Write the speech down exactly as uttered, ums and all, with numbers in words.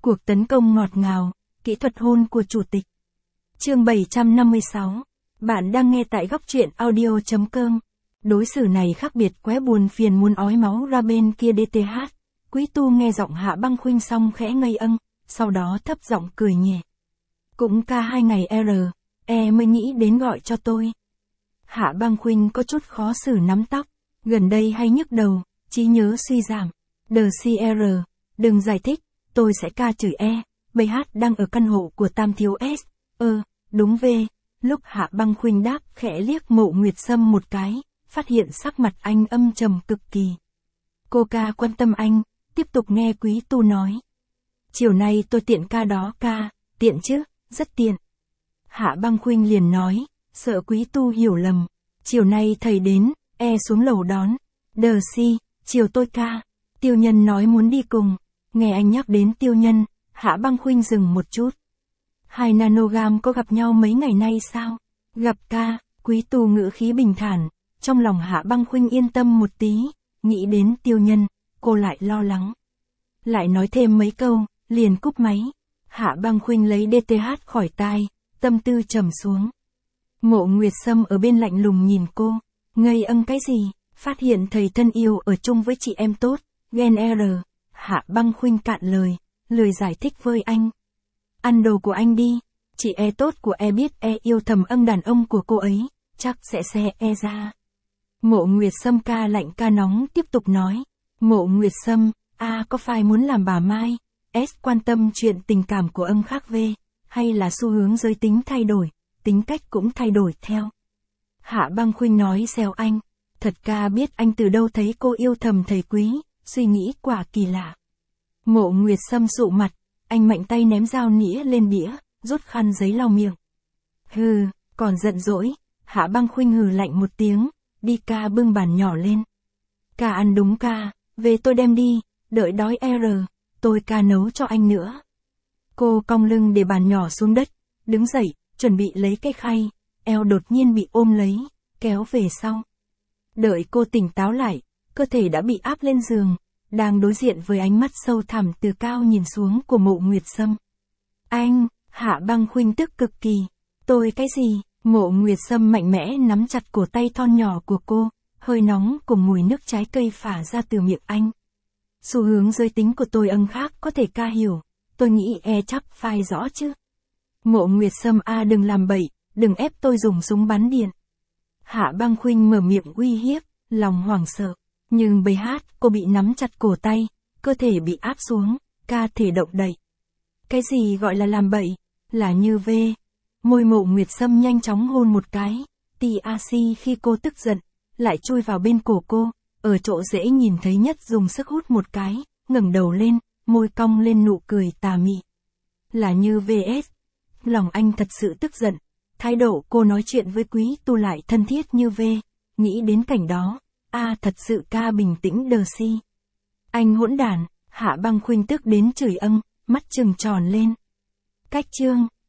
Cuộc tấn công ngọt ngào, kỹ thuật hôn của chủ tịch. Chương bảy trăm năm mươi sáu. Bạn đang nghe tại góc truyện audio chấm com. Đối xử này khác biệt quá buồn phiền muốn ói máu ra bên kia đê tê hát. Quý tu nghe giọng Hạ Băng Khuynh xong khẽ ngây âng, sau đó thấp giọng cười nhẹ. Cũng ca hai ngày R, E mới nghĩ đến gọi cho tôi. Hạ Băng Khuynh có chút khó xử nắm tóc, gần đây hay nhức đầu, trí nhớ suy giảm. Đờ xê rờ, đừng giải thích, tôi sẽ ca chửi E, bê hát đang ở căn hộ của Tam Thiếu S, ơ, đúng V. Lúc Hạ Băng Khuynh đáp khẽ liếc Mộ Nguyệt Sâm một cái, phát hiện sắc mặt anh âm trầm cực kỳ. Cô ca quan tâm anh, tiếp tục nghe Quý tu nói. Chiều nay tôi tiện ca đó ca, tiện chứ, rất tiện. Hạ Băng Khuynh liền nói, sợ Quý tu hiểu lầm. Chiều nay thầy đến, E xuống lầu đón. Đờ si, chiều tôi ca. Tiêu Nhân nói muốn đi cùng. Nghe anh nhắc đến Tiêu Nhân, Hạ Băng Khuynh dừng một chút. Hai nanogam có gặp nhau mấy ngày nay sao? Gặp ca, Quý tu ngữ khí bình thản. Trong lòng Hạ Băng Khuynh yên tâm một tí, nghĩ đến Tiêu Nhân, cô lại lo lắng. Lại nói thêm mấy câu, liền cúp máy. Hạ Băng Khuynh lấy đê tê hát khỏi tai, tâm tư trầm xuống. Mộ Nguyệt Sâm ở bên lạnh lùng nhìn cô, ngây âng cái gì, phát hiện thầy thân yêu ở chung với chị em tốt, ghen R. Hạ Băng Khuynh cạn lời, lười giải thích với anh. Ăn đồ của anh đi, chị E tốt của E biết E yêu thầm ân đàn ông của cô ấy, chắc sẽ xe E ra. Mộ Nguyệt Sâm ca lạnh ca nóng tiếp tục nói. Mộ Nguyệt Sâm, A có phải muốn làm bà Mai, S quan tâm chuyện tình cảm của ân khác V, hay là xu hướng giới tính thay đổi, tính cách cũng thay đổi theo. Hạ Băng Khuynh nói xèo anh, thật ca biết anh từ đâu thấy cô yêu thầm thầy Quý, suy nghĩ quả kỳ lạ. Mộ Nguyệt Sâm sụ mặt, anh mạnh tay ném dao nĩa lên đĩa, rút khăn giấy lau miệng. Hừ, còn giận dỗi, Hạ Băng Khuynh hừ lạnh một tiếng, đi ca bưng bàn nhỏ lên. Ca ăn đúng ca, về tôi đem đi, đợi đói R, tôi ca nấu cho anh nữa. Cô cong lưng để bàn nhỏ xuống đất, đứng dậy, chuẩn bị lấy cái khay, eo đột nhiên bị ôm lấy, kéo về sau. Đợi cô tỉnh táo lại, cơ thể đã bị áp lên giường, đang đối diện với ánh mắt sâu thẳm từ cao nhìn xuống của Mộ Nguyệt Sâm. Anh, Hạ Băng Khuynh tức cực kỳ. Tôi cái gì? Mộ Nguyệt Sâm mạnh mẽ nắm chặt cổ tay thon nhỏ của cô, hơi nóng cùng mùi nước trái cây phả ra từ miệng anh. Xu hướng giới tính của tôi ân khác có thể ca hiểu, tôi nghĩ E chắc phai rõ chứ. Mộ Nguyệt Sâm A đừng làm bậy, đừng ép tôi dùng súng bắn điện. Hạ Băng Khuynh mở miệng uy hiếp, lòng hoảng sợ, nhưng bê hát cô bị nắm chặt cổ tay, cơ thể bị áp xuống, ca thể động đậy. Cái gì gọi là làm bậy? Là như V. Môi Mộ Nguyệt Sâm nhanh chóng hôn một cái, tê a xê khi cô tức giận, lại chui vào bên cổ cô, ở chỗ dễ nhìn thấy nhất dùng sức hút một cái, ngẩng đầu lên, môi cong lên nụ cười tà mị. Là như vê ét. Lòng anh thật sự tức giận, thái độ cô nói chuyện với Quý tu lại thân thiết như V, nghĩ đến cảnh đó, A thật sự ca bình tĩnh đờ si. Anh hỗn đản, Hạ Băng Khuynh tức đến chửi âng, mắt trừng tròn lên. Cách chương